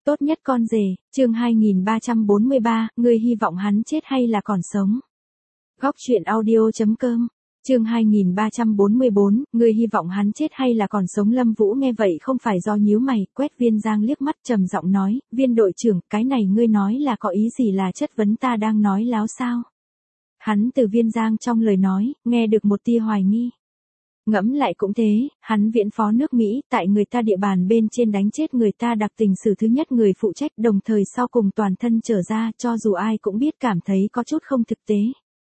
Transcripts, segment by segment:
Tốt nhất con rể, chương 2343, ngươi hy vọng hắn chết hay là còn sống? Góc truyện audio.com, chương 2344, ngươi hy vọng hắn chết hay là còn sống? Lâm Vũ nghe vậy không phải do nhíu mày, quét Viên Giang liếc mắt trầm giọng nói, Viên đội trưởng, cái này ngươi nói là có ý gì, là chất vấn ta đang nói láo sao? Hắn từ Viên Giang trong lời nói, nghe được một tia hoài nghi. Ngẫm lại cũng thế, hắn viện phó nước Mỹ, tại người ta địa bàn bên trên đánh chết người ta đặc tình sử thứ nhất người phụ trách, đồng thời sau cùng toàn thân trở ra, cho dù ai cũng biết cảm thấy có chút không thực tế.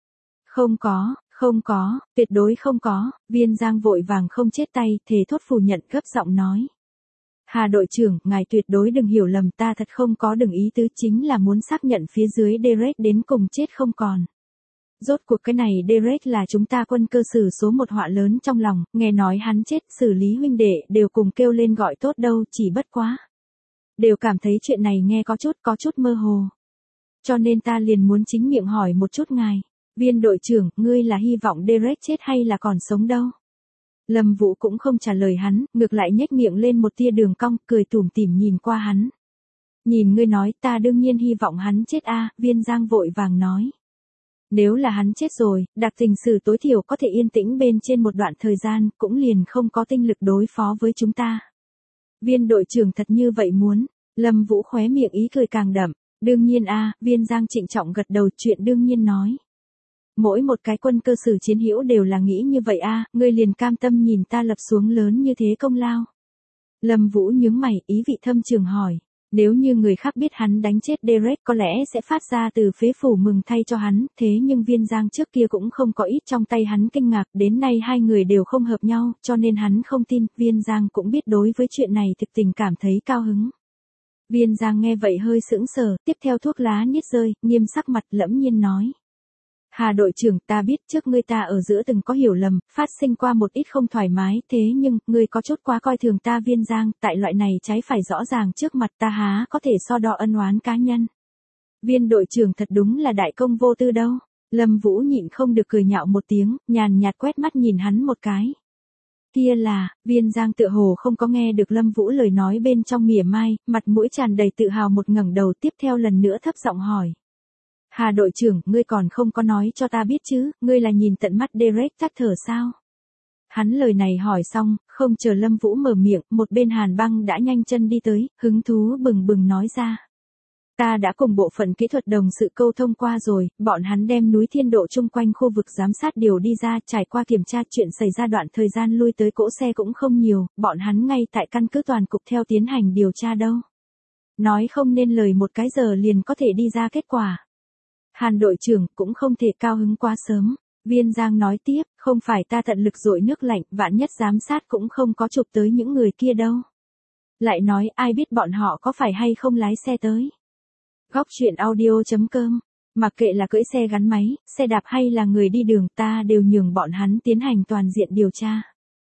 Không có, tuyệt đối không có, Viên Giang vội vàng không chết tay, thề thốt phủ nhận, gấp giọng nói. Hà đội trưởng, ngài tuyệt đối đừng hiểu lầm, ta thật không có đừng ý tứ, chính là muốn xác nhận phía dưới Derek đến cùng chết không còn. Rốt cuộc cái này Derek là chúng ta quân cơ sử số một họa lớn trong lòng, nghe nói hắn chết, xử lý huynh đệ đều cùng kêu lên gọi tốt đâu, chỉ bất quá. Đều cảm thấy chuyện này nghe có chút mơ hồ. Cho nên ta liền muốn chính miệng hỏi một chút ngài, Viên đội trưởng, ngươi là hy vọng Derek chết hay là còn sống đâu? Lâm Vũ cũng không trả lời hắn, ngược lại nhếch miệng lên một tia đường cong, cười tủm tỉm nhìn qua hắn. Nhìn ngươi nói, ta đương nhiên hy vọng hắn chết a, Viên Giang vội vàng nói. Nếu là hắn chết rồi, đặc tình sử tối thiểu có thể yên tĩnh bên trên một đoạn thời gian, cũng liền không có tinh lực đối phó với chúng ta. Viên đội trưởng thật như vậy muốn, Lâm Vũ khóe miệng ý cười càng đậm, đương nhiên a, Viên Giang trịnh trọng gật đầu, chuyện đương nhiên nói. Mỗi một cái quân cơ sử chiến hữu đều là nghĩ như vậy a, ngươi liền cam tâm nhìn ta lập xuống lớn như thế công lao. Lâm Vũ nhướng mày, ý vị thâm trường hỏi. Nếu như người khác biết hắn đánh chết Derek có lẽ sẽ phát ra từ phế phủ mừng thay cho hắn, thế nhưng Viên Giang trước kia cũng không có ít trong tay hắn kinh ngạc, đến nay hai người đều không hợp nhau, cho nên hắn không tin, Viên Giang cũng biết đối với chuyện này thực tình cảm thấy cao hứng. Viên Giang nghe vậy hơi sững sờ, tiếp theo thuốc lá niết rơi, nghiêm sắc mặt lẫm nhiên nói. Hà đội trưởng, ta biết trước ngươi ta ở giữa từng có hiểu lầm, phát sinh qua một ít không thoải mái, thế nhưng, ngươi có chút quá coi thường ta Viên Giang, tại loại này trái phải rõ ràng trước mặt ta há có thể so đo ân oán cá nhân. Viên đội trưởng thật đúng là đại công vô tư đâu. Lâm Vũ nhịn không được cười nhạo một tiếng, nhàn nhạt quét mắt nhìn hắn một cái. Kia là, Viên Giang tựa hồ không có nghe được Lâm Vũ lời nói bên trong mỉa mai, mặt mũi tràn đầy tự hào một ngẩng đầu, tiếp theo lần nữa thấp giọng hỏi. Hà đội trưởng, ngươi còn không có nói cho ta biết chứ, ngươi là nhìn tận mắt Derek tắt thở sao? Hắn lời này hỏi xong, không chờ Lâm Vũ mở miệng, một bên Hàn Băng đã nhanh chân đi tới, hứng thú bừng bừng nói ra. Ta đã cùng bộ phận kỹ thuật đồng sự câu thông qua rồi, bọn hắn đem núi Thiên Độ chung quanh khu vực giám sát điều đi ra, trải qua kiểm tra chuyện xảy ra đoạn thời gian lui tới cỗ xe cũng không nhiều, bọn hắn ngay tại căn cứ toàn cục theo tiến hành điều tra đâu. Nói không nên lời một cái giờ liền có thể đi ra kết quả. Hàn đội trưởng cũng không thể cao hứng quá sớm, Viên Giang nói tiếp, không phải ta tận lực dội nước lạnh, vạn nhất giám sát cũng không có chụp tới những người kia đâu. Lại nói ai biết bọn họ có phải hay không lái xe tới. Góc truyện audio.com, mặc kệ là cưỡi xe gắn máy, xe đạp hay là người đi đường ta đều nhường bọn hắn tiến hành toàn diện điều tra.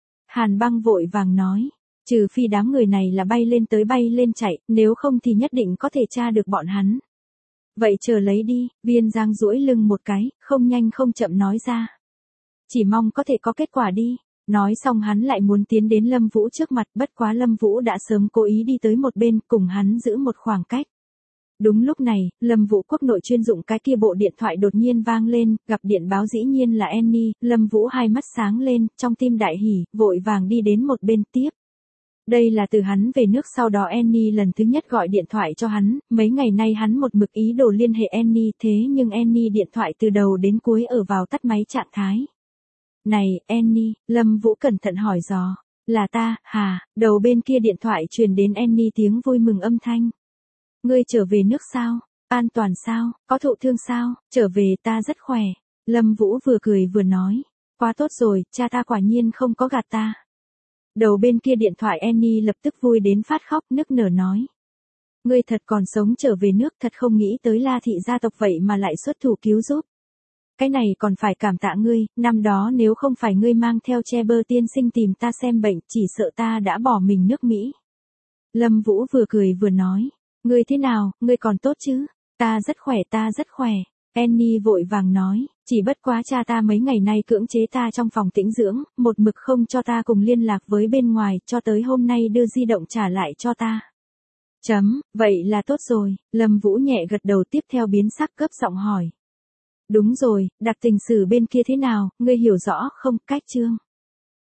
Hàn Băng vội vàng nói, trừ phi đám người này là bay lên tới bay lên chạy, nếu không thì nhất định có thể tra được bọn hắn. Vậy chờ lấy đi, Viên Giang duỗi lưng một cái, không nhanh không chậm nói ra. Chỉ mong có thể có kết quả đi. Nói xong hắn lại muốn tiến đến Lâm Vũ trước mặt, bất quá Lâm Vũ đã sớm cố ý đi tới một bên, cùng hắn giữ một khoảng cách. Đúng lúc này, Lâm Vũ quốc nội chuyên dụng cái kia bộ điện thoại đột nhiên vang lên, gặp điện báo dĩ nhiên là Annie, Lâm Vũ hai mắt sáng lên, trong tim đại hỉ, vội vàng đi đến một bên tiếp. Đây là từ hắn về nước sau đó Annie lần thứ nhất gọi điện thoại cho hắn, mấy ngày nay hắn một mực ý đồ liên hệ Annie, thế nhưng Annie điện thoại từ đầu đến cuối ở vào tắt máy trạng thái. Này, Annie, Lâm Vũ cẩn thận hỏi dò, là ta, Hà, đầu bên kia điện thoại truyền đến Annie tiếng vui mừng âm thanh. Ngươi trở về nước sao? An toàn sao? Có thụ thương sao? Trở về ta rất khỏe. Lâm Vũ vừa cười vừa nói, quá tốt rồi, cha ta quả nhiên không có gạt ta. Đầu bên kia điện thoại Annie lập tức vui đến phát khóc nức nở nói. Ngươi thật còn sống trở về nước, thật không nghĩ tới La thị gia tộc vậy mà lại xuất thủ cứu giúp. Cái này còn phải cảm tạ ngươi, năm đó nếu không phải ngươi mang theo Cheber tiên sinh tìm ta xem bệnh, chỉ sợ ta đã bỏ mình nước Mỹ. Lâm Vũ vừa cười vừa nói, ngươi thế nào, ngươi còn tốt chứ? Ta rất khỏe. Annie vội vàng nói, chỉ bất quá cha ta mấy ngày nay cưỡng chế ta trong phòng tĩnh dưỡng, một mực không cho ta cùng liên lạc với bên ngoài, cho tới hôm nay đưa di động trả lại cho ta. Vậy là tốt rồi, Lâm Vũ nhẹ gật đầu tiếp theo biến sắc cấp giọng hỏi. Đúng rồi, đặc tình sử bên kia thế nào, ngươi hiểu rõ không, Cách Trương?